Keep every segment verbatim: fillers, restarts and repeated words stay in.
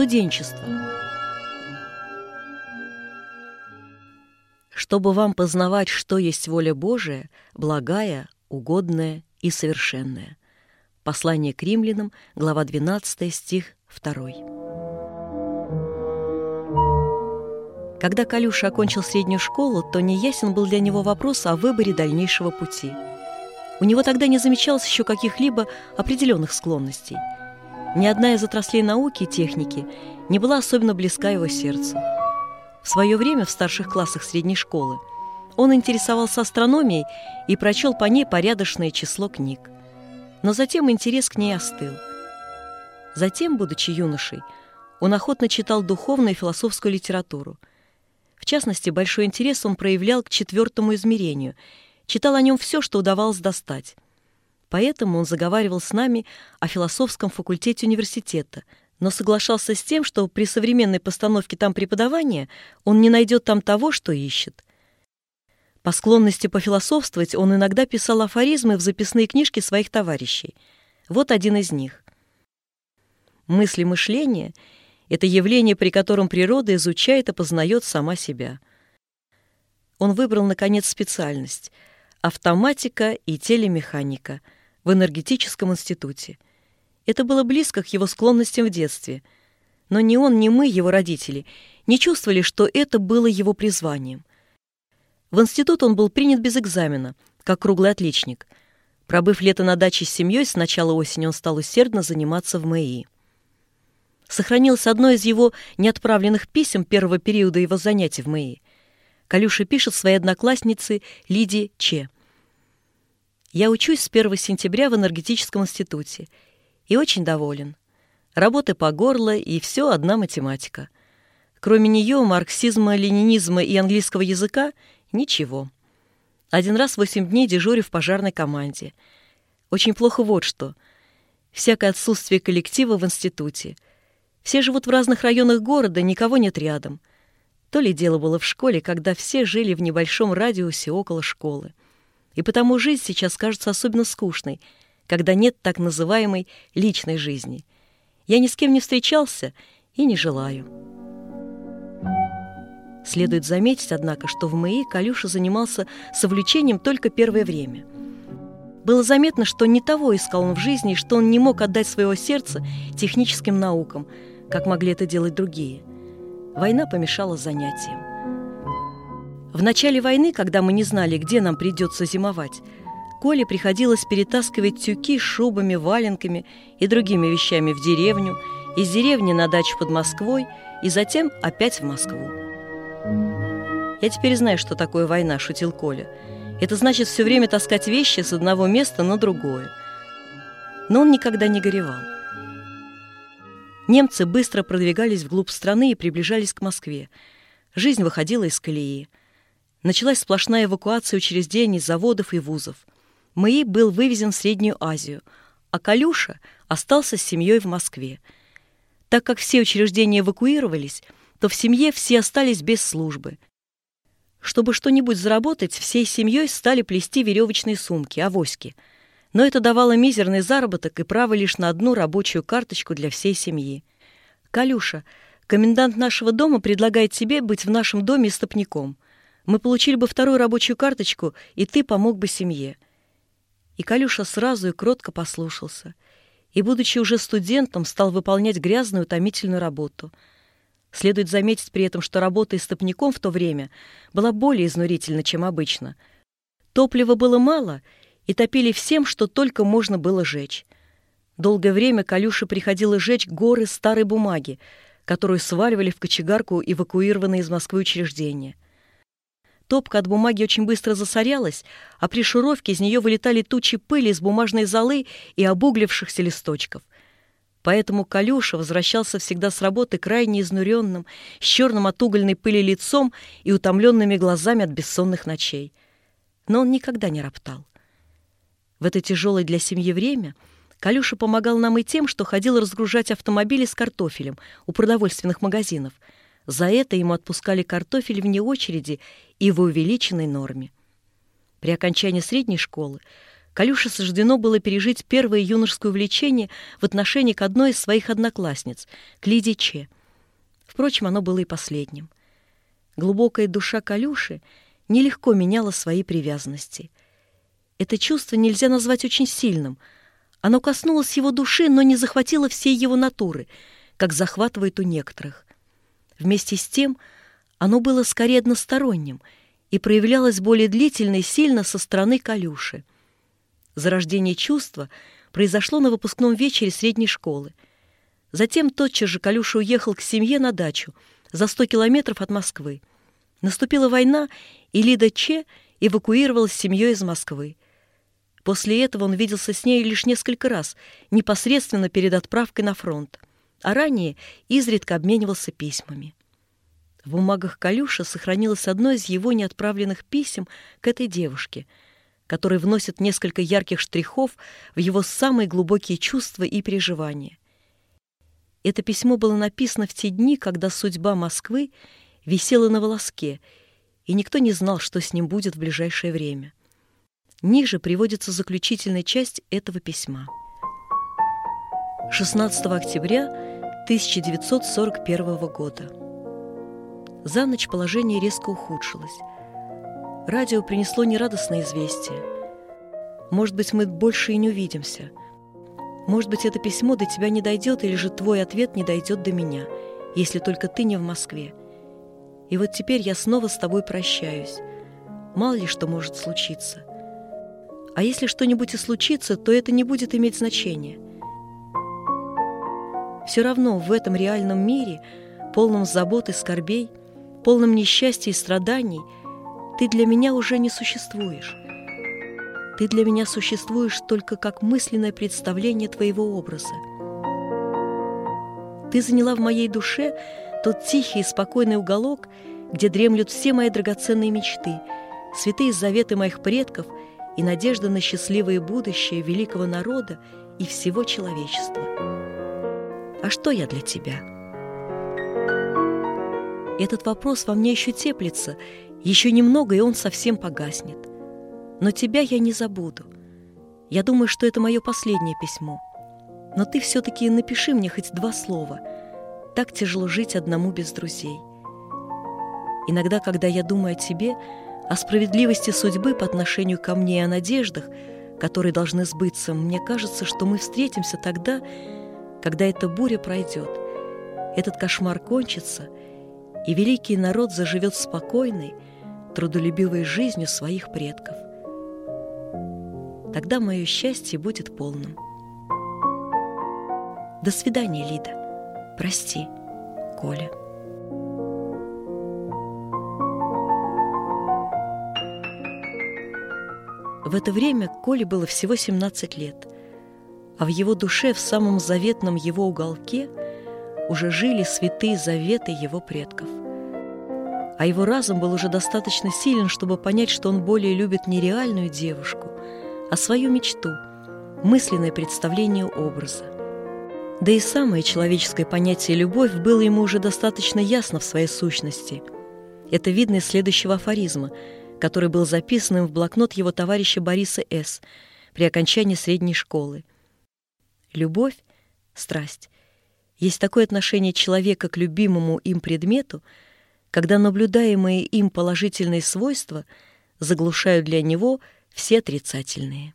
студенчества. Чтобы вам познавать, что есть воля Божия, благая, угодная и совершенная. Послание к римлянам, глава двенадцатая, стих второй. Когда Калюша окончил среднюю школу, то неясен был для него вопрос о выборе дальнейшего пути. У него тогда не замечалось еще каких-либо определенных склонностей. Ни одна из отраслей науки и техники не была особенно близка его сердцу. В свое время в старших классах средней школы он интересовался астрономией и прочел по ней порядочное число книг. Но затем интерес к ней остыл. Затем, будучи юношей, он охотно читал духовную и философскую литературу. В частности, большой интерес он проявлял к четвертому измерению, читал о нем все, что удавалось достать. Поэтому он заговаривал с нами о философском факультете университета, но соглашался с тем, что при современной постановке там преподавания он не найдет там того, что ищет. По склонности пофилософствовать он иногда писал афоризмы в записные книжки своих товарищей. Вот один из них. «Мысли мышления — это явление, при котором природа изучает и познает сама себя». Он выбрал, наконец, специальность — автоматика и телемеханика в энергетическом институте. Это было близко к его склонностям в детстве. Но ни он, ни мы, его родители, не чувствовали, что это было его призванием. В институт он был принят без экзамена, как круглый отличник. Пробыв лето на даче с семьей, с начала осени он стал усердно заниматься в МЭИ. Сохранилось одно из его неотправленных писем первого периода его занятий в МЭИ. Калюша пишет своей однокласснице Лидии Че. «Я учусь с первого сентября в энергетическом институте и очень доволен. Работы по горло и все одна математика. Кроме нее, марксизма, ленинизма и английского языка — ничего. Один раз восемь дней дежурю в пожарной команде. Очень плохо вот что. Всякое отсутствие коллектива в институте. Все живут в разных районах города, никого нет рядом. То ли дело было в школе, когда все жили в небольшом радиусе около школы. И потому жизнь сейчас кажется особенно скучной, когда нет так называемой личной жизни. Я ни с кем не встречался и не желаю». Следует заметить, однако, что в МЭИ Калюша занимался с увлечением только первое время. Было заметно, что не того искал он в жизни, и что он не мог отдать своего сердца техническим наукам, как могли это делать другие. Война помешала занятиям. В начале войны, когда мы не знали, где нам придется зимовать, Коле приходилось перетаскивать тюки с шубами, валенками и другими вещами в деревню, из деревни на дачу под Москвой и затем опять в Москву. «Я теперь знаю, что такое война», — шутил Коля. «Это значит все время таскать вещи с одного места на другое». Но он никогда не горевал. Немцы быстро продвигались вглубь страны и приближались к Москве. Жизнь выходила из колеи. Началась сплошная эвакуация учреждений, заводов и вузов. МЭИ был вывезен в Среднюю Азию, а Калюша остался с семьей в Москве. Так как все учреждения эвакуировались, то в семье все остались без службы. Чтобы что-нибудь заработать, всей семьей стали плести веревочные сумки, авоськи. Но это давало мизерный заработок и право лишь на одну рабочую карточку для всей семьи. «Калюша, комендант нашего дома предлагает тебе быть в нашем доме истопником. Мы получили бы вторую рабочую карточку, и ты помог бы семье». И Калюша сразу и кротко послушался. И, будучи уже студентом, стал выполнять грязную, утомительную работу. Следует заметить при этом, что работа истопником в то время была более изнурительна, чем обычно. Топлива было мало, и топили всем, что только можно было жечь. Долгое время Калюше приходилось жечь горы старой бумаги, которую сваливали в кочегарку эвакуированные из Москвы учреждения. Топка от бумаги очень быстро засорялась, а при шуровке из нее вылетали тучи пыли из бумажной золы и обуглившихся листочков. Поэтому Калюша возвращался всегда с работы крайне изнуренным, с черным от угольной пыли лицом и утомленными глазами от бессонных ночей. Но он никогда не роптал. В это тяжелое для семьи время Калюша помогал нам и тем, что ходил разгружать автомобили с картофелем у продовольственных магазинов. За это ему отпускали картофель вне очереди и в увеличенной норме. При окончании средней школы Калюше суждено было пережить первое юношеское увлечение в отношении к одной из своих одноклассниц, к Лидии Че. Впрочем, оно было и последним. Глубокая душа Калюши нелегко меняла свои привязанности. Это чувство нельзя назвать очень сильным. Оно коснулось его души, но не захватило всей его натуры, как захватывает у некоторых. Вместе с тем оно было скорее односторонним и проявлялось более длительно и сильно со стороны Калюши. Зарождение чувства произошло на выпускном вечере средней школы. Затем тотчас же Калюша уехал к семье на дачу за сто километров от Москвы. Наступила война, и Лида Че эвакуировалась с семьей из Москвы. После этого он виделся с ней лишь несколько раз, непосредственно перед отправкой на фронт, а ранее изредка обменивался письмами. В бумагах Калюши сохранилось одно из его неотправленных писем к этой девушке, который вносит несколько ярких штрихов в его самые глубокие чувства и переживания. Это письмо было написано в те дни, когда судьба Москвы висела на волоске, и никто не знал, что с ним будет в ближайшее время. Ниже приводится заключительная часть этого письма. шестнадцатого октября тысяча девятьсот сорок первого года. За ночь положение резко ухудшилось. Радио принесло нерадостное известие. Может быть, мы больше и не увидимся. Может быть, это письмо до тебя не дойдет, или же твой ответ не дойдет до меня, если только ты не в Москве. И вот теперь я снова с тобой прощаюсь. Мало ли что может случиться. А если что-нибудь и случится, то это не будет иметь значения. Все равно в этом реальном мире, полном забот и скорбей, полном несчастья и страданий, ты для меня уже не существуешь. Ты для меня существуешь только как мысленное представление твоего образа. Ты заняла в моей душе тот тихий и спокойный уголок, где дремлют все мои драгоценные мечты, святые заветы моих предков и надежда на счастливое будущее великого народа и всего человечества. А что я для тебя? Этот вопрос во мне еще теплится, еще немного, и он совсем погаснет. Но тебя я не забуду. Я думаю, что это мое последнее письмо. Но ты все-таки напиши мне хоть два слова. Так тяжело жить одному без друзей. Иногда, когда я думаю о тебе, о справедливости судьбы по отношению ко мне и о надеждах, которые должны сбыться, мне кажется, что мы встретимся тогда, когда эта буря пройдет, этот кошмар кончится, и великий народ заживет спокойной, трудолюбивой жизнью своих предков. Тогда мое счастье будет полным. До свидания, Лида. Прости, Коля. В это время Коле было всего семнадцать лет, а в его душе, в самом заветном его уголке, уже жили святые заветы его предков. А его разум был уже достаточно силен, чтобы понять, что он более любит не реальную девушку, а свою мечту, мысленное представление образа. Да и самое человеческое понятие «любовь» было ему уже достаточно ясно в своей сущности. Это видно из следующего афоризма, который был записан им в блокнот его товарища Бориса С. при окончании средней школы. Любовь, страсть, есть такое отношение человека к любимому им предмету, когда наблюдаемые им положительные свойства заглушают для него все отрицательные.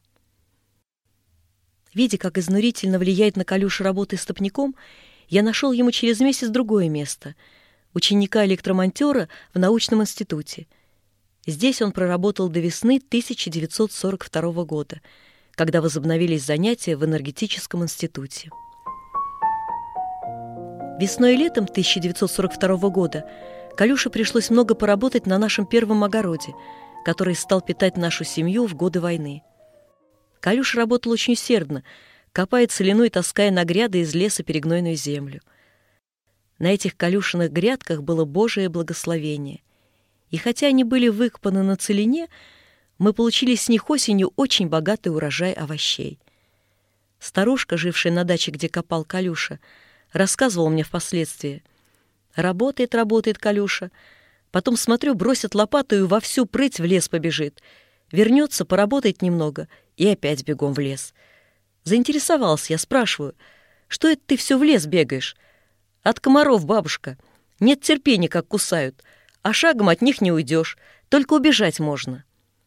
Видя, как изнурительно влияет на Калюшу работа истопником, я нашел ему через месяц другое место — ученика-электромонтера в научном институте. Здесь он проработал до весны тысяча девятьсот сорок второго года, когда возобновились занятия в энергетическом институте. Весной и летом тысяча девятьсот сорок второго года Калюше пришлось много поработать на нашем первом огороде, который стал питать нашу семью в годы войны. Калюша работал очень усердно, копая целину и таская на гряды из леса перегнойную землю. На этих Калюшиных грядках было Божие благословение. И хотя они были выкопаны на целине, мы получили с них осенью очень богатый урожай овощей. Старушка, жившая на даче, где копал Калюша, рассказывала мне впоследствии: «Работает, работает Калюша. Потом, смотрю, бросит лопату и во всю прыть в лес побежит. Вернется, поработает немного и опять бегом в лес». Заинтересовался я, спрашиваю: «Что это ты все в лес бегаешь?» «От комаров, бабушка. Нет терпения, как кусают, а шагом от них не уйдешь, только убежать можно».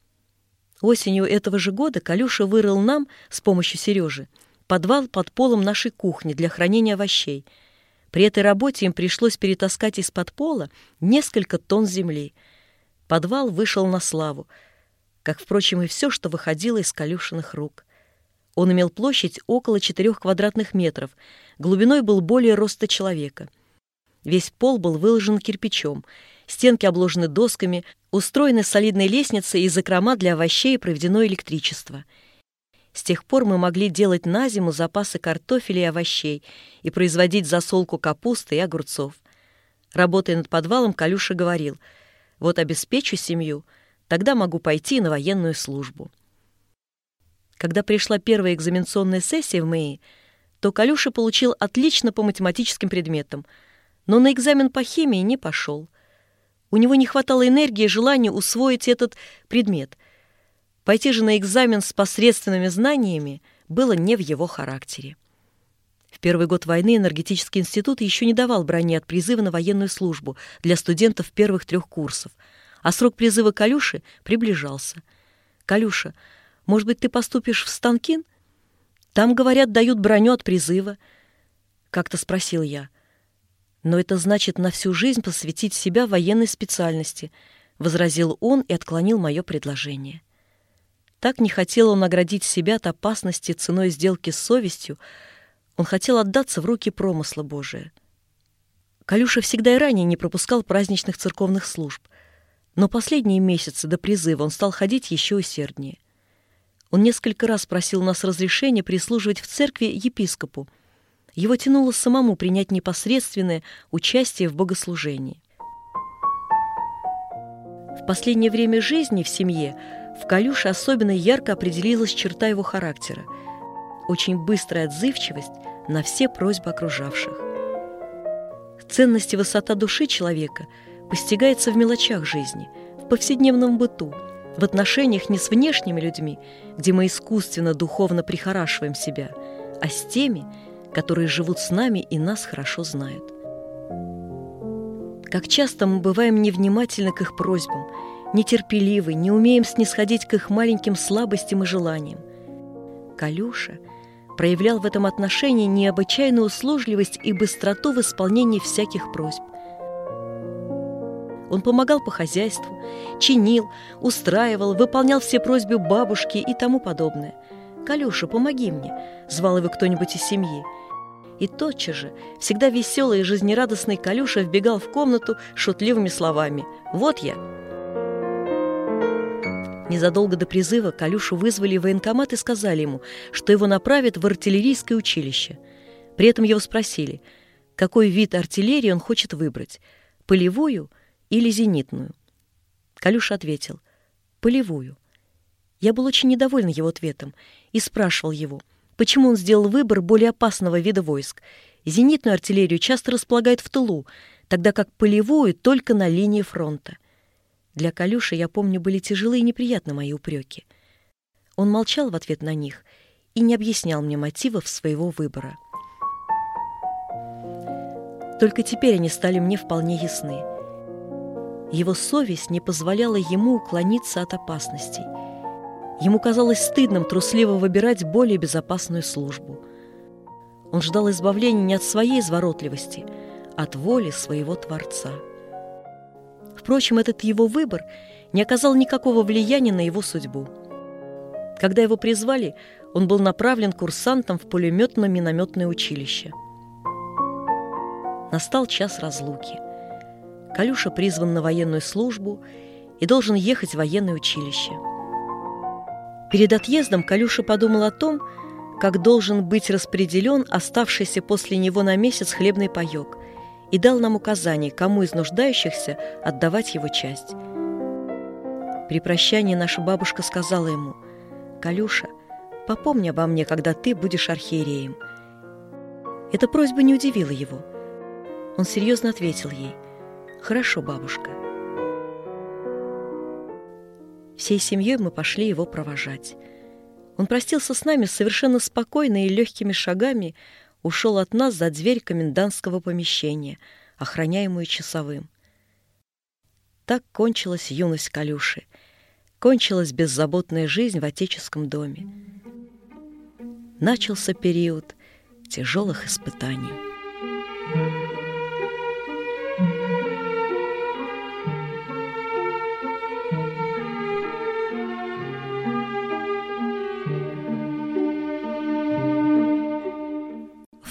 Осенью этого же года Колюша вырыл нам с помощью Сережи подвал под полом нашей кухни для хранения овощей. При этой работе им пришлось перетаскать из-под пола несколько тонн земли. Подвал вышел на славу, как, впрочем, и все, что выходило из Колюшиных рук. Он имел площадь около четырех квадратных метров, глубиной был более роста человека. Весь пол был выложен кирпичом, стенки обложены досками, устроены солидной лестницей и закрома для овощей и проведено электричество. С тех пор мы могли делать на зиму запасы картофеля и овощей и производить засолку капусты и огурцов. Работая над подвалом, Колюша говорил: «Вот обеспечу семью, тогда могу пойти на военную службу». Когда пришла первая экзаменационная сессия в МЭИ, то Колюша получил отлично по математическим предметам, но на экзамен по химии не пошел. У него не хватало энергии и желания усвоить этот предмет. Пойти же на экзамен с посредственными знаниями было не в его характере. В первый год войны энергетический институт еще не давал брони от призыва на военную службу для студентов первых трех курсов, а срок призыва Колюши приближался. «Колюша, может быть, ты поступишь в Станкин? Там, говорят, дают броню от призыва». Как-то спросил я. «Но это значит на всю жизнь посвятить себя военной специальности», — возразил он и отклонил мое предложение. Так не хотел он оградить себя от опасности ценой сделки с совестью, он хотел отдаться в руки промысла Божия. Колюша всегда и ранее не пропускал праздничных церковных служб, но последние месяцы до призыва он стал ходить еще усерднее. Он несколько раз просил нас разрешения прислуживать в церкви епископу. Его тянуло самому принять непосредственное участие в богослужении. В последнее время жизни в семье в Колюше особенно ярко определилась черта его характера – очень быстрая отзывчивость на все просьбы окружавших. Ценность и высота души человека постигается в мелочах жизни, в повседневном быту, в отношениях не с внешними людьми, где мы искусственно духовно прихорашиваем себя, а с теми, которые живут с нами и нас хорошо знают. Как часто мы бываем невнимательны к их просьбам, нетерпеливы, не умеем снисходить к их маленьким слабостям и желаниям. Колюша проявлял в этом отношении необычайную услужливость и быстроту в исполнении всяких просьб. Он помогал по хозяйству, чинил, устраивал, выполнял все просьбы бабушки и тому подобное. «Колюша, помоги мне», — звал его кто-нибудь из семьи. И тотчас же, всегда веселый и жизнерадостный Колюша вбегал в комнату шутливыми словами: «Вот я». Незадолго до призыва Колюшу вызвали в военкомат и сказали ему, что его направят в артиллерийское училище. При этом его спросили, какой вид артиллерии он хочет выбрать – полевую или зенитную. Колюша ответил – полевую. Я был очень недоволен его ответом и спрашивал его, почему он сделал выбор более опасного вида войск. Зенитную артиллерию часто располагают в тылу, тогда как полевую только на линии фронта. Для Колюши, я помню, были тяжелые и неприятны мои упреки. Он молчал в ответ на них и не объяснял мне мотивов своего выбора. Только теперь они стали мне вполне ясны. Его совесть не позволяла ему уклониться от опасностей. Ему казалось стыдным трусливо выбирать более безопасную службу. Он ждал избавления не от своей изворотливости, а от воли своего Творца. Впрочем, этот его выбор не оказал никакого влияния на его судьбу. Когда его призвали, он был направлен курсантом в пулеметно-минометное училище. Настал час разлуки. Колюша призван на военную службу и должен ехать в военное училище. Перед отъездом Колюша подумал о том, как должен быть распределен оставшийся после него на месяц хлебный паёк, и дал нам указание, кому из нуждающихся отдавать его часть. При прощании наша бабушка сказала ему: «Колюша, попомни обо мне, когда ты будешь архиереем». Эта просьба не удивила его. Он серьезно ответил ей: «Хорошо, бабушка». Всей семьей мы пошли его провожать. Он простился с нами совершенно спокойно и легкими шагами ушел от нас за дверь комендантского помещения, охраняемую часовым. Так кончилась юность Калюши, кончилась беззаботная жизнь в отеческом доме. Начался период тяжелых испытаний.